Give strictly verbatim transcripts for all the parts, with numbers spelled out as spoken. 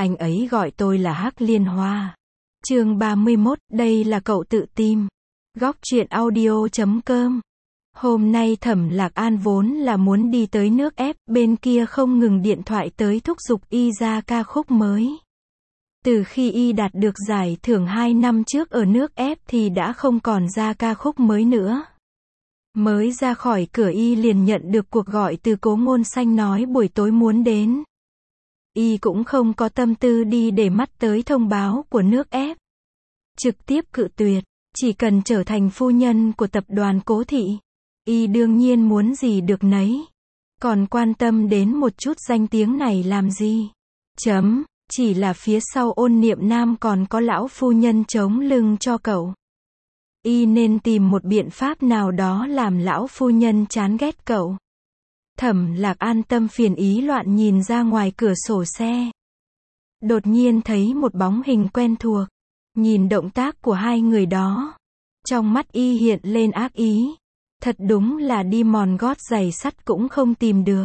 Anh ấy gọi tôi là Hắc Liên Hoa. Chương ba mươi mốt, đây là cậu tự tìm. Góc truyện audio chấm com. Hôm nay Thẩm Lạc An vốn là muốn đi tới nước ép, bên kia không ngừng điện thoại tới thúc giục y ra ca khúc mới. Từ khi y đạt được giải thưởng hai năm trước ở nước ép thì đã không còn ra ca khúc mới nữa. Mới ra khỏi cửa y liền nhận được cuộc gọi từ Cố Ngôn Xanh nói buổi tối muốn đến. Y cũng không có tâm tư đi để mắt tới thông báo của nước ép. Trực tiếp cự tuyệt, chỉ cần trở thành phu nhân của tập đoàn Cố Thị. Y đương nhiên muốn gì được nấy. Còn quan tâm đến một chút danh tiếng này làm gì? Chấm, chỉ là phía sau Ôn Niệm Nam còn có lão phu nhân chống lưng cho cậu. Y nên tìm một biện pháp nào đó làm lão phu nhân chán ghét cậu. Thẩm Lạc An tâm phiền ý loạn nhìn ra ngoài cửa sổ xe. Đột nhiên thấy một bóng hình quen thuộc. Nhìn động tác của hai người đó. Trong mắt y hiện lên ác ý. Thật đúng là đi mòn gót giày sắt cũng không tìm được.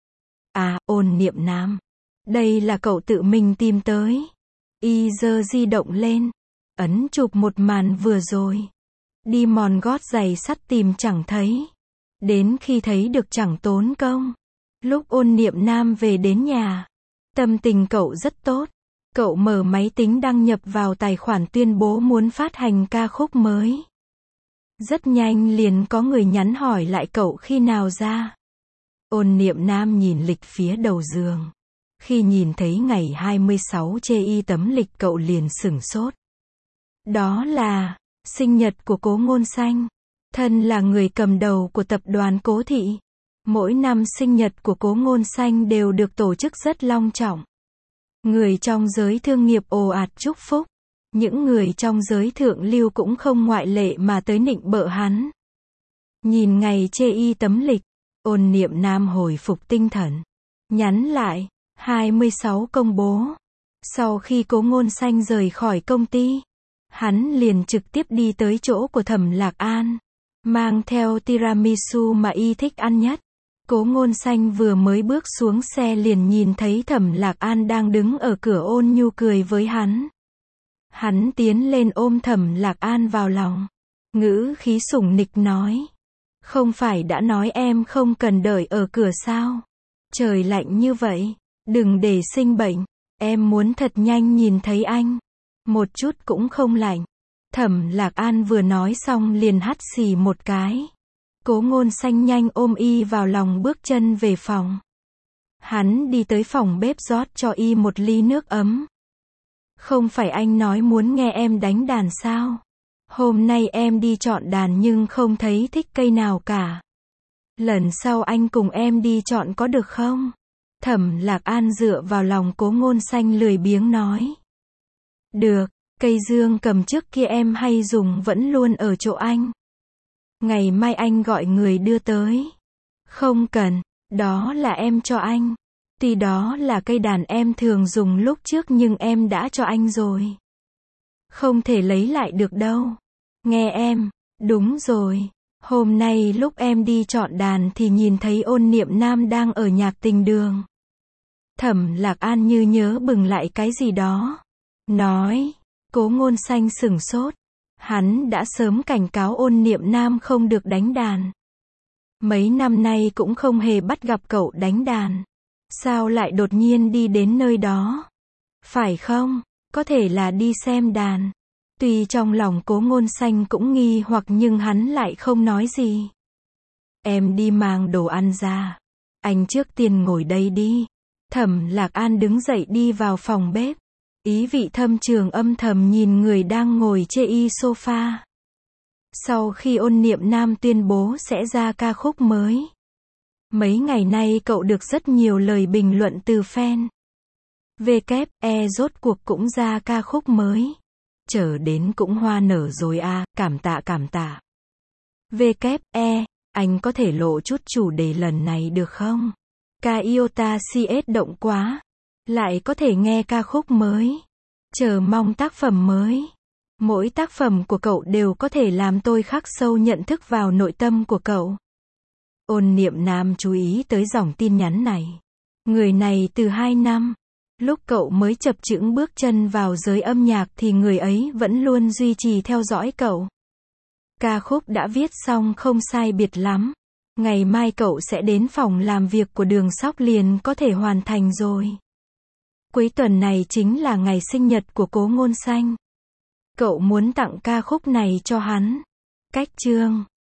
À, Ôn Niệm Nam. Đây là cậu tự mình tìm tới. Y giơ di động lên. Ấn chụp một màn vừa rồi. Đi mòn gót giày sắt tìm chẳng thấy. Đến khi thấy được chẳng tốn công. Lúc Ôn Niệm Nam về đến nhà. Tâm tình cậu rất tốt. Cậu mở máy tính đăng nhập vào tài khoản tuyên bố muốn phát hành ca khúc mới. Rất nhanh liền có người nhắn hỏi lại cậu khi nào ra. Ôn Niệm Nam nhìn lịch phía đầu giường. Khi nhìn thấy ngày hai mươi sáu chê y tấm lịch cậu liền sửng sốt. Đó là sinh nhật của Cố Ngôn Xanh. Thân là người cầm đầu của tập đoàn Cố Thị. Mỗi năm sinh nhật của Cố Ngôn Xanh đều được tổ chức rất long trọng. Người trong giới thương nghiệp ồ ạt chúc phúc. Những người trong giới thượng lưu cũng không ngoại lệ mà tới nịnh bợ hắn. Nhìn ngày chê y tấm lịch, Ôn Niệm Nam hồi phục tinh thần. Nhắn lại, hai mươi sáu công bố. Sau khi Cố Ngôn Xanh rời khỏi công ty, hắn liền trực tiếp đi tới chỗ của Thẩm Lạc An. Mang theo tiramisu mà y thích ăn nhất. Cố Ngôn Xanh vừa mới bước xuống xe liền nhìn thấy Thẩm Lạc An đang đứng ở cửa ôn nhu cười với hắn. Hắn tiến lên ôm Thẩm Lạc An vào lòng. Ngữ khí sủng nịch nói. Không phải đã nói em không cần đợi ở cửa sao? Trời lạnh như vậy. Đừng để sinh bệnh. Em muốn thật nhanh nhìn thấy anh. Một chút cũng không lạnh. Thẩm Lạc An vừa nói xong liền hắt xì một cái. Cố Ngôn Xanh nhanh ôm y vào lòng bước chân về phòng. Hắn đi tới phòng bếp rót cho y một ly nước ấm. Không phải anh nói muốn nghe em đánh đàn sao? Hôm nay em đi chọn đàn nhưng không thấy thích cây nào cả. Lần sau anh cùng em đi chọn có được không? Thẩm Lạc An dựa vào lòng Cố Ngôn Xanh lười biếng nói. Được, cây dương cầm trước kia em hay dùng vẫn luôn ở chỗ anh. Ngày mai anh gọi người đưa tới. Không cần, đó là em cho anh. Tuy đó là cây đàn em thường dùng lúc trước nhưng em đã cho anh rồi. Không thể lấy lại được đâu. Nghe em, đúng rồi. Hôm nay lúc em đi chọn đàn thì nhìn thấy Ôn Niệm Nam đang ở nhạc tình đường. Thẩm Lạc An như nhớ bừng lại cái gì đó. Nói, Cố Ngôn Xanh sửng sốt. Hắn đã sớm cảnh cáo Ôn Niệm Nam không được đánh đàn. Mấy năm nay cũng không hề bắt gặp cậu đánh đàn. Sao lại đột nhiên đi đến nơi đó? Phải không? Có thể là đi xem đàn. Tuy trong lòng Cố Ngôn Xanh cũng nghi hoặc nhưng hắn lại không nói gì. Em đi mang đồ ăn ra. Anh trước tiên ngồi đây đi. Thẩm Lạc An đứng dậy đi vào phòng bếp. Ý vị thâm trường âm thầm nhìn người đang ngồi chê y sofa. Sau khi Ôn Niệm Nam tuyên bố sẽ ra ca khúc mới. Mấy ngày nay cậu được rất nhiều lời bình luận từ fan. vê kép e rốt cuộc cũng ra ca khúc mới. Chờ đến cũng hoa nở rồi à, cảm tạ cảm tạ. vê kép e, anh có thể lộ chút chủ đề lần này được không? Ca Iota xê ét động quá. Lại có thể nghe ca khúc mới. Chờ mong tác phẩm mới. Mỗi tác phẩm của cậu đều có thể làm tôi khắc sâu nhận thức vào nội tâm của cậu. Ôn Niệm Nam chú ý tới dòng tin nhắn này. Người này từ hai năm Lúc cậu mới chập chững bước chân vào giới âm nhạc thì người ấy vẫn luôn duy trì theo dõi cậu. Ca khúc đã viết xong không sai biệt lắm. Ngày mai cậu sẽ đến phòng làm việc của Đường Sóc liền có thể hoàn thành rồi. Cuối tuần này chính là ngày sinh nhật của Cố Ngôn Xanh. Cậu muốn tặng ca khúc này cho hắn. Cách chương